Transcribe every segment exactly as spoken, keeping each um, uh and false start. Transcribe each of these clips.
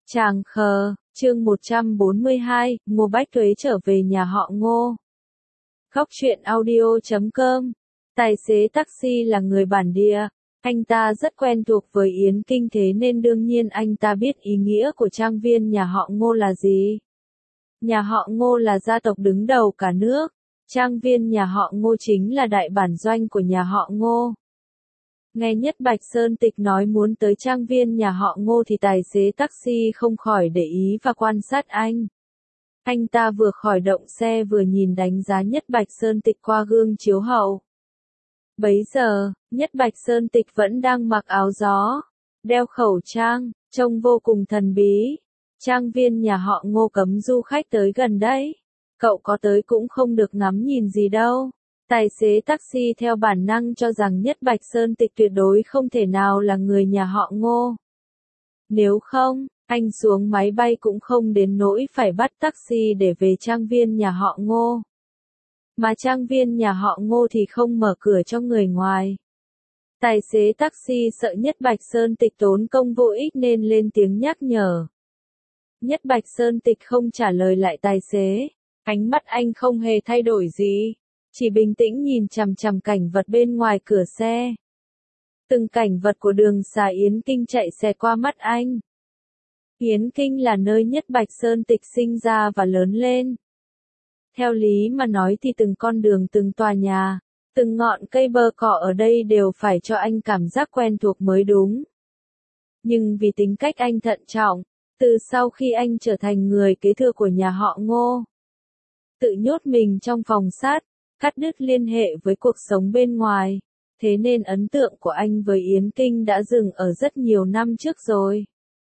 Tràng khờ, chương một trăm bốn mươi hai, Ngô Bách Tuế trở về nhà họ Ngô. Góc truyện audio chấm com. Tài xế taxi là người bản địa, anh ta rất quen thuộc với Yến Kinh, thế nên đương nhiên anh ta biết ý nghĩa của trang viên nhà họ Ngô là gì. Nhà họ Ngô là gia tộc đứng đầu cả nước, trang viên nhà họ Ngô chính là đại bản doanh của nhà họ Ngô. Nghe Nhất Bạch Sơn Tịch nói muốn tới trang viên nhà họ Ngô thì tài xế taxi không khỏi để ý và quan sát anh. Anh ta vừa khởi động xe vừa nhìn đánh giá Nhất Bạch Sơn Tịch qua gương chiếu hậu. Bấy giờ, Nhất Bạch Sơn Tịch vẫn đang mặc áo gió, đeo khẩu trang, trông vô cùng thần bí. Trang viên nhà họ Ngô cấm du khách tới gần đấy. Cậu có tới cũng không được ngắm nhìn gì đâu. Tài xế taxi theo bản năng cho rằng Nhất Bạch Sơn Tịch tuyệt đối không thể nào là người nhà họ Ngô. Nếu không, anh xuống máy bay cũng không đến nỗi phải bắt taxi để về trang viên nhà họ Ngô. Mà trang viên nhà họ Ngô thì không mở cửa cho người ngoài. Tài xế taxi sợ Nhất Bạch Sơn Tịch tốn công vô ích nên lên tiếng nhắc nhở. Nhất Bạch Sơn Tịch không trả lời lại tài xế. Ánh mắt anh không hề thay đổi gì. Chỉ bình tĩnh nhìn chằm chằm cảnh vật bên ngoài cửa xe. Từng cảnh vật của đường xá Yến Kinh chạy xẹt qua mắt anh. Yến Kinh là nơi Nhất Bạch Sơn Tịch sinh ra và lớn lên. Theo lý mà nói thì từng con đường, từng tòa nhà, từng ngọn cây bờ cỏ ở đây đều phải cho anh cảm giác quen thuộc mới đúng. Nhưng vì tính cách anh thận trọng, từ sau khi anh trở thành người kế thừa của nhà họ Ngô, tự nhốt mình trong phòng sát, cắt đứt liên hệ với cuộc sống bên ngoài, thế nên ấn tượng của anh với Yến Kinh đã dừng ở rất nhiều năm trước rồi.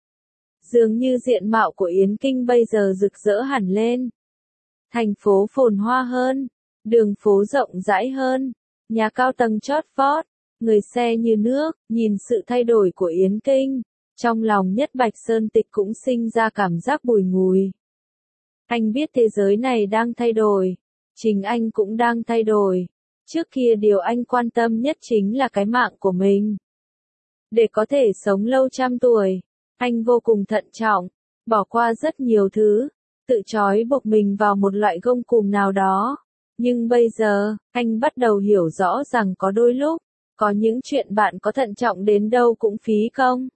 Dường như diện mạo của Yến Kinh bây giờ rực rỡ hẳn lên. Thành phố phồn hoa hơn, đường phố rộng rãi hơn, nhà cao tầng chót vót, người xe như nước. Nhìn sự thay đổi của Yến Kinh, trong lòng Nhất Bạch Sơn Tịch cũng sinh ra cảm giác bùi ngùi. Anh biết thế giới này đang thay đổi. Chính anh cũng đang thay đổi. Trước kia điều anh quan tâm nhất chính là cái mạng của mình. Để có thể sống lâu trăm tuổi, anh vô cùng thận trọng, bỏ qua rất nhiều thứ, tự trói buộc mình vào một loại gông cùm nào đó. Nhưng bây giờ, anh bắt đầu hiểu rõ rằng có đôi lúc, có những chuyện bạn có thận trọng đến đâu cũng phí công.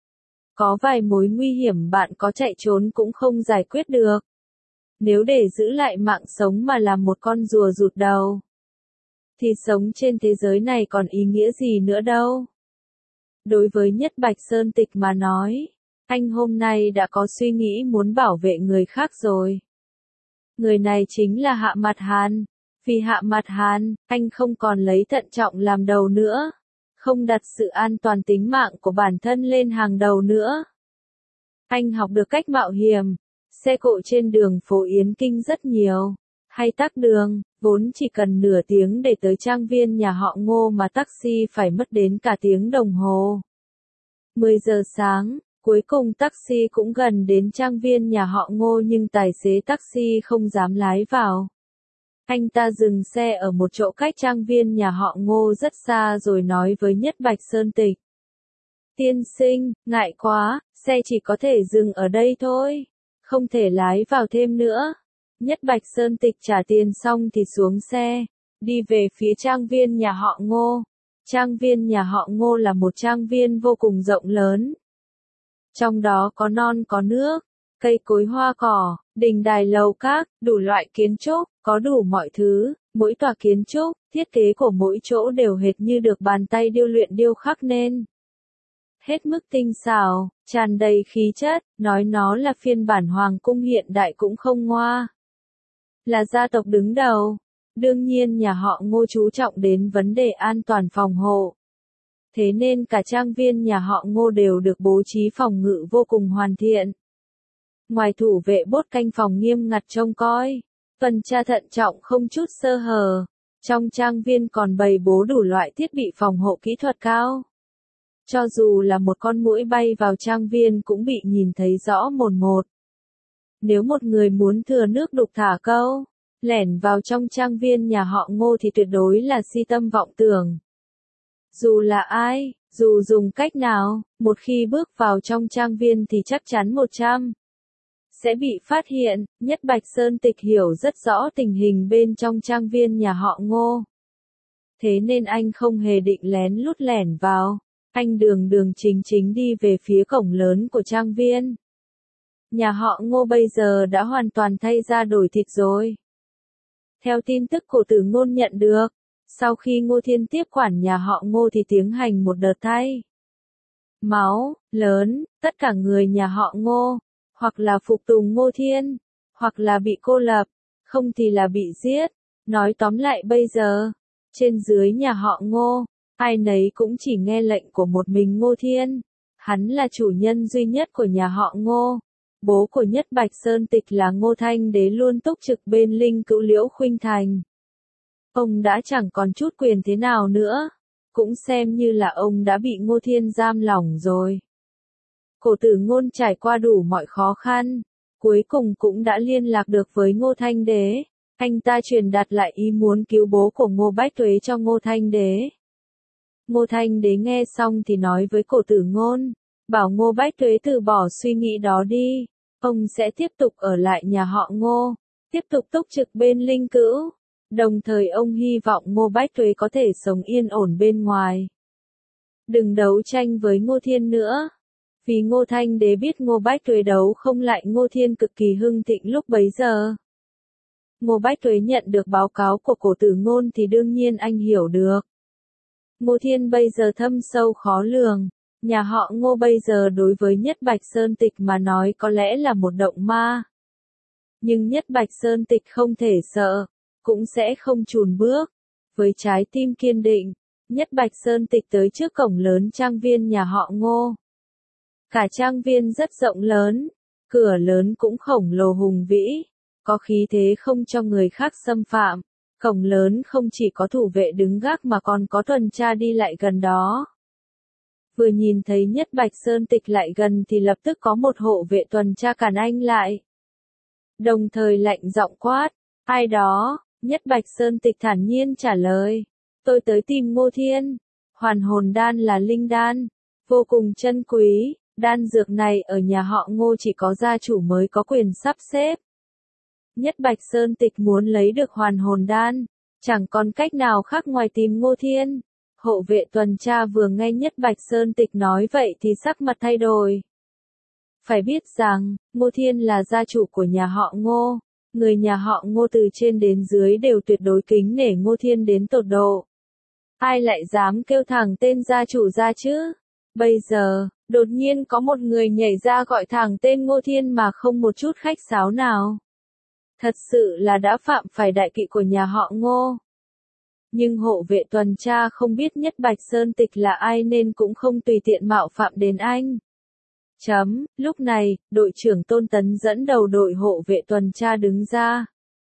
Có vài mối nguy hiểm bạn có chạy trốn cũng không giải quyết được. Nếu để giữ lại mạng sống mà làm một con rùa rụt đầu, thì sống trên thế giới này còn ý nghĩa gì nữa đâu. Đối với Nhất Bạch Sơn Tịch mà nói, anh hôm nay đã có suy nghĩ muốn bảo vệ người khác rồi. Người này chính là Hạ Mạt Hàn. Vì Hạ Mạt Hàn, anh không còn lấy thận trọng làm đầu nữa, không đặt sự an toàn tính mạng của bản thân lên hàng đầu nữa. Anh học được cách mạo hiểm. Xe cộ trên đường phố Yến Kinh rất nhiều, hay tắc đường, vốn chỉ cần nửa tiếng để tới trang viên nhà họ Ngô mà taxi phải mất đến cả tiếng đồng hồ. mười giờ sáng, cuối cùng taxi cũng gần đến trang viên nhà họ Ngô nhưng tài xế taxi không dám lái vào. Anh ta dừng xe ở một chỗ cách trang viên nhà họ Ngô rất xa rồi nói với Nhất Bạch Sơn Tịch. Tiên sinh, ngại quá, xe chỉ có thể dừng ở đây thôi. Không thể lái vào thêm nữa. Nhất Bạch Sơn Tịch trả tiền xong thì xuống xe, đi về phía trang viên nhà họ Ngô. Trang viên nhà họ Ngô là một trang viên vô cùng rộng lớn. Trong đó có non có nước, cây cối hoa cỏ, đình đài lầu các, đủ loại kiến trúc, có đủ mọi thứ. Mỗi tòa kiến trúc, thiết kế của mỗi chỗ đều hệt như được bàn tay điêu luyện điêu khắc nên. Hết mức tinh xảo, tràn đầy khí chất, nói nó là phiên bản hoàng cung hiện đại cũng không ngoa. Là gia tộc đứng đầu, đương nhiên nhà họ Ngô chú trọng đến vấn đề an toàn phòng hộ. Thế nên cả trang viên nhà họ Ngô đều được bố trí phòng ngự vô cùng hoàn thiện. Ngoài thủ vệ bốt canh phòng nghiêm ngặt trông coi, tuần tra thận trọng không chút sơ hở, trong trang viên còn bày bố đủ loại thiết bị phòng hộ kỹ thuật cao. Cho dù là một con muỗi bay vào trang viên cũng bị nhìn thấy rõ mồn một. Nếu một người muốn thừa nước đục thả câu, lẻn vào trong trang viên nhà họ Ngô thì tuyệt đối là si tâm vọng tưởng. Dù là ai, dù dùng cách nào, một khi bước vào trong trang viên thì chắc chắn một trăm sẽ bị phát hiện. Nhất Bạch Sơn Tịch hiểu rất rõ tình hình bên trong trang viên nhà họ Ngô. Thế nên anh không hề định lén lút lẻn vào. Anh đường đường chính chính đi về phía cổng lớn của trang viên. Nhà họ Ngô bây giờ đã hoàn toàn thay ra đổi thịt rồi. Theo tin tức cổ tử Ngôn nhận được, sau khi Ngô Thiên tiếp quản nhà họ Ngô thì tiến hành một đợt thay máu lớn, tất cả người nhà họ Ngô, hoặc là phục tùng Ngô Thiên, hoặc là bị cô lập, không thì là bị giết. Nói tóm lại bây giờ, trên dưới nhà họ Ngô, ai nấy cũng chỉ nghe lệnh của một mình Ngô Thiên. Hắn là chủ nhân duy nhất của nhà họ Ngô. Bố của Nhất Bạch Sơn Tịch là Ngô Thanh Đế luôn túc trực bên Linh Cữu Liễu Khuynh Thành. Ông đã chẳng còn chút quyền thế nào nữa, cũng xem như là ông đã bị Ngô Thiên giam lỏng rồi. Cổ tử Ngôn trải qua đủ mọi khó khăn, cuối cùng cũng đã liên lạc được với Ngô Thanh Đế. Anh ta truyền đạt lại ý muốn cứu bố của Ngô Bách Tuế cho Ngô Thanh Đế. Ngô Thanh Đế nghe xong thì nói với cổ tử Ngôn, bảo Ngô Bách Tuế từ bỏ suy nghĩ đó đi, ông sẽ tiếp tục ở lại nhà họ Ngô, tiếp tục túc trực bên Linh Cữu. Đồng thời ông hy vọng Ngô Bách Tuế có thể sống yên ổn bên ngoài. Đừng đấu tranh với Ngô Thiên nữa. Vì Ngô Thanh Đế biết Ngô Bách Tuế đấu không lại Ngô Thiên cực kỳ hưng thịnh lúc bấy giờ. Ngô Bách Tuế nhận được báo cáo của cổ tử Ngôn thì đương nhiên anh hiểu được. Ngô Thiên bây giờ thâm sâu khó lường. Nhà họ Ngô bây giờ đối với Nhất Bạch Sơn Tịch mà nói có lẽ là một động ma. Nhưng Nhất Bạch Sơn Tịch không thể sợ, cũng sẽ không chùn bước. Với trái tim kiên định, Nhất Bạch Sơn Tịch tới trước cổng lớn trang viên nhà họ Ngô. Cả trang viên rất rộng lớn, cửa lớn cũng khổng lồ hùng vĩ, có khí thế không cho người khác xâm phạm. Cổng lớn không chỉ có thủ vệ đứng gác mà còn có tuần tra đi lại gần đó. Vừa nhìn thấy Nhất Bạch Sơn Tịch lại gần thì lập tức có một hộ vệ tuần tra cản anh lại. Đồng thời lạnh giọng quát, ai đó? Nhất Bạch Sơn Tịch thản nhiên trả lời, tôi tới tìm Ngô Thiên. Hoàn hồn đan là linh đan, vô cùng chân quý, đan dược này ở nhà họ Ngô chỉ có gia chủ mới có quyền sắp xếp. Nhất Bạch Sơn Tịch muốn lấy được hoàn hồn đan, chẳng còn cách nào khác ngoài tìm Ngô Thiên. Hộ vệ tuần tra vừa nghe Nhất Bạch Sơn Tịch nói vậy thì sắc mặt thay đổi. Phải biết rằng, Ngô Thiên là gia chủ của nhà họ Ngô. Người nhà họ Ngô từ trên đến dưới đều tuyệt đối kính nể Ngô Thiên đến tột độ. Ai lại dám kêu thẳng tên gia chủ ra chứ? Bây giờ, đột nhiên có một người nhảy ra gọi thẳng tên Ngô Thiên mà không một chút khách sáo nào. Thật sự là đã phạm phải đại kỵ của nhà họ Ngô. Nhưng hộ vệ tuần tra không biết Nhất Bạch Sơn Tịch là ai nên cũng không tùy tiện mạo phạm đến anh. Chấm, lúc này, đội trưởng Tôn Tấn dẫn đầu đội hộ vệ tuần tra đứng ra.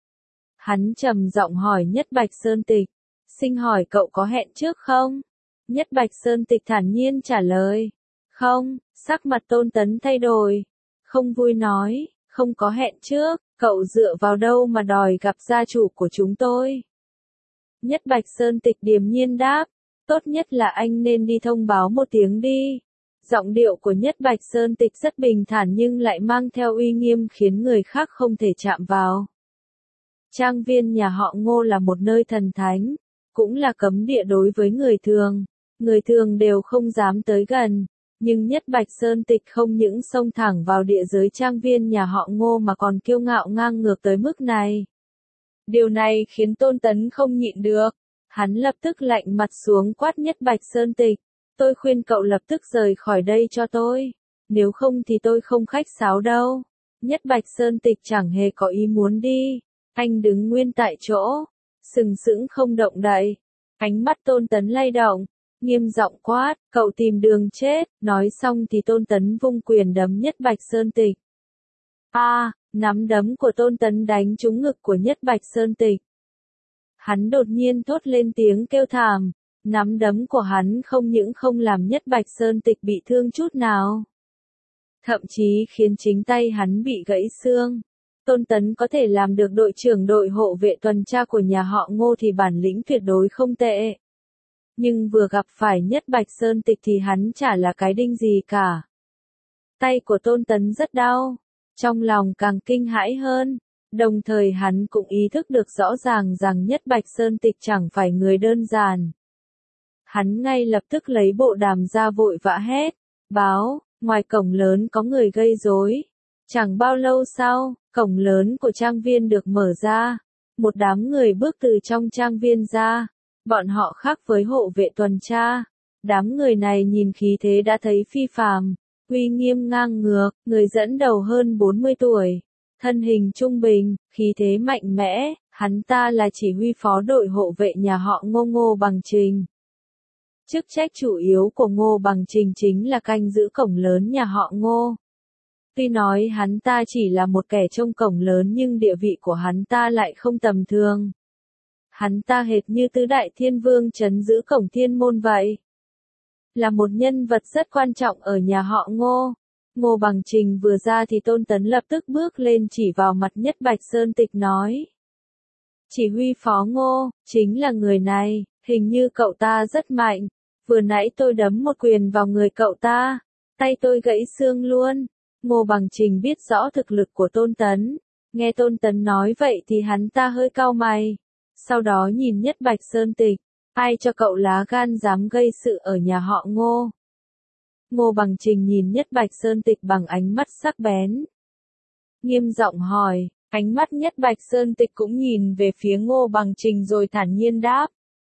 Hắn trầm giọng hỏi Nhất Bạch Sơn Tịch, xin hỏi cậu có hẹn trước không? Nhất Bạch Sơn Tịch thản nhiên trả lời, không. Sắc mặt Tôn Tấn thay đổi, không vui nói, không có hẹn trước, cậu dựa vào đâu mà đòi gặp gia chủ của chúng tôi? Nhất Bạch Sơn Tịch điềm nhiên đáp, tốt nhất là anh nên đi thông báo một tiếng đi. Giọng điệu của Nhất Bạch Sơn Tịch rất bình thản nhưng lại mang theo uy nghiêm khiến người khác không thể chạm vào. Trang viên nhà họ Ngô là một nơi thần thánh, cũng là cấm địa đối với người thường. Người thường đều không dám tới gần, nhưng Nhất Bạch Sơn Tịch không những xông thẳng vào địa giới trang viên nhà họ Ngô mà còn kiêu ngạo ngang ngược tới mức này. Điều này khiến Tôn Tấn không nhịn được. Hắn lập tức lạnh mặt xuống quát Nhất Bạch Sơn Tịch. Tôi khuyên cậu lập tức rời khỏi đây cho tôi. Nếu không thì tôi không khách sáo đâu. Nhất Bạch Sơn Tịch chẳng hề có ý muốn đi. Anh đứng nguyên tại chỗ, sừng sững không động đậy. Ánh mắt Tôn Tấn lay động, nghiêm giọng quát, cậu tìm đường chết. Nói xong thì Tôn Tấn vung quyền đấm Nhất Bạch Sơn Tịch. A, à, nắm đấm của Tôn Tấn đánh trúng ngực của Nhất Bạch Sơn Tịch. Hắn đột nhiên thốt lên tiếng kêu thảm. Nắm đấm của hắn không những không làm Nhất Bạch Sơn Tịch bị thương chút nào, thậm chí khiến chính tay hắn bị gãy xương. Tôn Tấn có thể làm được đội trưởng đội hộ vệ tuần tra của nhà họ Ngô thì bản lĩnh tuyệt đối không tệ. Nhưng vừa gặp phải Nhất Bạch Sơn Tịch thì hắn chả là cái đinh gì cả. Tay của Tôn Tấn rất đau, trong lòng càng kinh hãi hơn, đồng thời hắn cũng ý thức được rõ ràng rằng Nhất Bạch Sơn Tịch chẳng phải người đơn giản. Hắn ngay lập tức lấy bộ đàm ra vội vã hét, báo, ngoài cổng lớn có người gây rối. Chẳng bao lâu sau, cổng lớn của trang viên được mở ra, một đám người bước từ trong trang viên ra, bọn họ khác với hộ vệ tuần tra. Đám người này nhìn khí thế đã thấy phi phàm, uy nghiêm ngang ngược, người dẫn đầu hơn bốn mươi tuổi, thân hình trung bình, khí thế mạnh mẽ, hắn ta là chỉ huy phó đội hộ vệ nhà họ Ngô Ngô Bằng Trình. Chức trách chủ yếu của Ngô Bằng Trình chính là canh giữ cổng lớn nhà họ Ngô. Tuy nói hắn ta chỉ là một kẻ trông cổng lớn nhưng địa vị của hắn ta lại không tầm thường. Hắn ta hệt như tứ đại thiên vương trấn giữ cổng thiên môn vậy. Là một nhân vật rất quan trọng ở nhà họ Ngô. Ngô Bằng Trình vừa ra thì Tôn Tấn lập tức bước lên chỉ vào mặt Nhất Bạch Sơn Tịch nói. Chỉ huy phó Ngô, chính là người này, hình như cậu ta rất mạnh. Vừa nãy tôi đấm một quyền vào người cậu ta, tay tôi gãy xương luôn. Ngô Bằng Trình biết rõ thực lực của Tôn Tấn. Nghe Tôn Tấn nói vậy thì hắn ta hơi cau mày. Sau đó nhìn Nhất Bạch Sơn Tịch. Ai cho cậu lá gan dám gây sự ở nhà họ Ngô? Ngô Bằng Trình nhìn Nhất Bạch Sơn Tịch bằng ánh mắt sắc bén. Nghiêm giọng hỏi, ánh mắt Nhất Bạch Sơn Tịch cũng nhìn về phía Ngô Bằng Trình rồi thản nhiên đáp.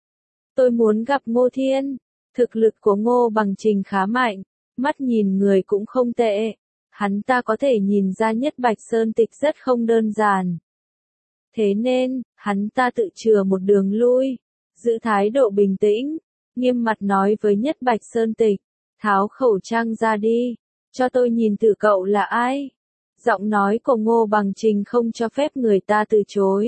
Tôi muốn gặp Ngô Thiên. Thực lực của Ngô Bằng Trình khá mạnh, mắt nhìn người cũng không tệ. Hắn ta có thể nhìn ra Nhất Bạch Sơn Tịch rất không đơn giản. Thế nên, hắn ta tự chừa một đường lui, giữ thái độ bình tĩnh, nghiêm mặt nói với Nhất Bạch Sơn Tịch, tháo khẩu trang ra đi, cho tôi nhìn thử cậu là ai. Giọng nói của Ngô Bằng Trình không cho phép người ta từ chối.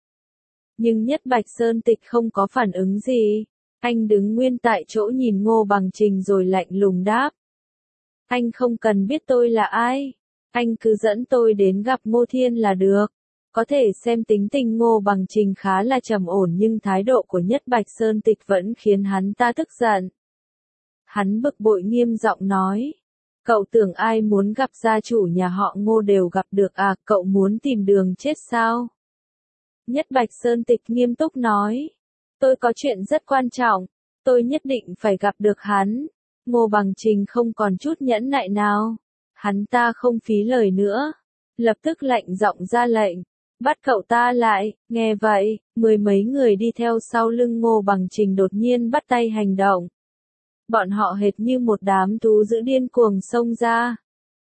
Nhưng Nhất Bạch Sơn Tịch không có phản ứng gì, anh đứng nguyên tại chỗ nhìn Ngô Bằng Trình rồi lạnh lùng đáp. Anh không cần biết tôi là ai, anh cứ dẫn tôi đến gặp Ngô Thiên là được. Có thể xem tính tình Ngô Bằng Trình khá là trầm ổn nhưng thái độ của Nhất Bạch Sơn Tịch vẫn khiến hắn ta tức giận. Hắn bực bội nghiêm giọng nói. Cậu tưởng ai muốn gặp gia chủ nhà họ Ngô đều gặp được à, cậu muốn tìm đường chết sao? Nhất Bạch Sơn Tịch nghiêm túc nói. Tôi có chuyện rất quan trọng, tôi nhất định phải gặp được hắn. Ngô Bằng Trình không còn chút nhẫn nại nào. Hắn ta không phí lời nữa. Lập tức lạnh giọng ra lệnh. Bắt cậu ta lại, nghe vậy, mười mấy người đi theo sau lưng Ngô Bằng Trình đột nhiên bắt tay hành động. Bọn họ hệt như một đám thú dữ điên cuồng xông ra.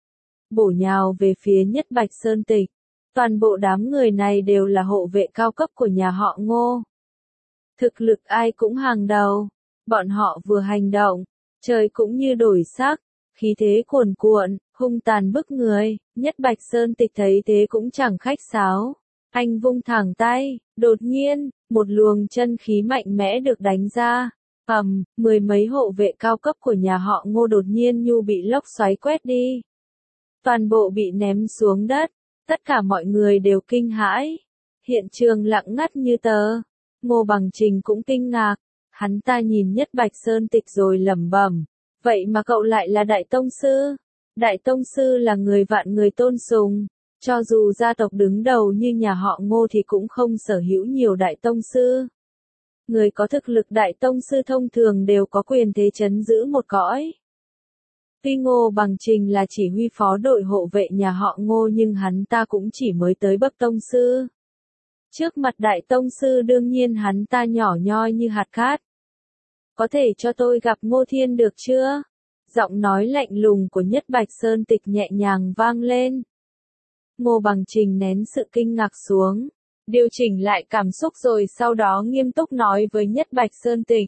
Bổ nhào về phía Nhất Bạch Sơn Tịch. Toàn bộ đám người này đều là hộ vệ cao cấp của nhà họ Ngô. Thực lực ai cũng hàng đầu. Bọn họ vừa hành động, trời cũng như đổi sắc, khí thế cuồn cuộn, hung tàn bức người. Nhất Bạch Sơn Tịch thấy thế cũng chẳng khách sáo. Anh vung thẳng tay, đột nhiên, một luồng chân khí mạnh mẽ được đánh ra. Ầm, mười mấy hộ vệ cao cấp của nhà họ Ngô đột nhiên như bị lốc xoáy quét đi. Toàn bộ bị ném xuống đất, tất cả mọi người đều kinh hãi. Hiện trường lặng ngắt như tờ. Ngô Bằng Trình cũng kinh ngạc, hắn ta nhìn Nhất Bạch Sơn Tịch rồi lẩm bẩm, vậy mà cậu lại là Đại Tông Sư. Đại Tông Sư là người vạn người tôn sùng. Cho dù gia tộc đứng đầu như nhà họ Ngô thì cũng không sở hữu nhiều Đại Tông Sư. Người có thực lực Đại Tông Sư thông thường đều có quyền thế trấn giữ một cõi. Tuy Ngô Bằng Trình là chỉ huy phó đội hộ vệ nhà họ Ngô nhưng hắn ta cũng chỉ mới tới bậc Tông Sư. Trước mặt Đại Tông Sư đương nhiên hắn ta nhỏ nhoi như hạt cát. Có thể cho tôi gặp Ngô Thiên được chưa? Giọng nói lạnh lùng của Nhất Bạch Sơn Tịch nhẹ nhàng vang lên. Ngô Bằng Trình nén sự kinh ngạc xuống, điều chỉnh lại cảm xúc rồi sau đó nghiêm túc nói với Nhất Bạch Sơn Tịch.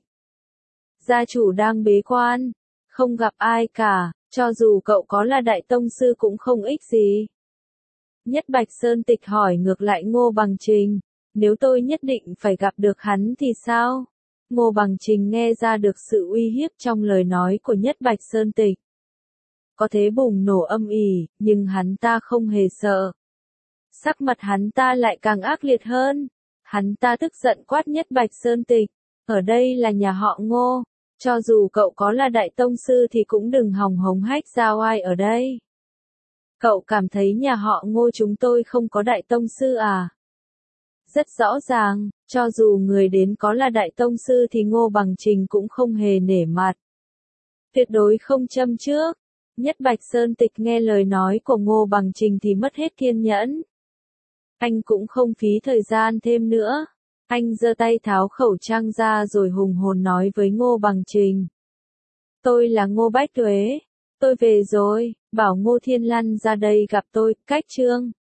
Gia chủ đang bế quan, không gặp ai cả, cho dù cậu có là Đại Tông Sư cũng không ích gì. Nhất Bạch Sơn Tịch hỏi ngược lại Ngô Bằng Trình, nếu tôi nhất định phải gặp được hắn thì sao? Ngô Bằng Trình nghe ra được sự uy hiếp trong lời nói của Nhất Bạch Sơn Tịch. Có thế bùng nổ âm ỉ, nhưng hắn ta không hề sợ. Sắc mặt hắn ta lại càng ác liệt hơn. Hắn ta tức giận quát Nhất Bạch Sơn Tịch. Ở đây là nhà họ Ngô, cho dù cậu có là đại tông sư thì cũng đừng hòng hống hách giao ai ở đây. Cậu cảm thấy nhà họ Ngô chúng tôi không có đại tông sư à? Rất rõ ràng, cho dù người đến có là đại tông sư thì Ngô Bằng Trình cũng không hề nể mặt. Tuyệt đối không châm trước. Nhất Bạch Sơn Tịch nghe lời nói của Ngô Bằng Trình thì mất hết kiên nhẫn. Anh cũng không phí thời gian thêm nữa. Anh giơ tay tháo khẩu trang ra rồi hùng hồn nói với Ngô Bằng Trình. Tôi là Ngô Bách Tuế. Tôi về rồi, bảo Ngô Thiên Lân ra đây gặp tôi, cách trương.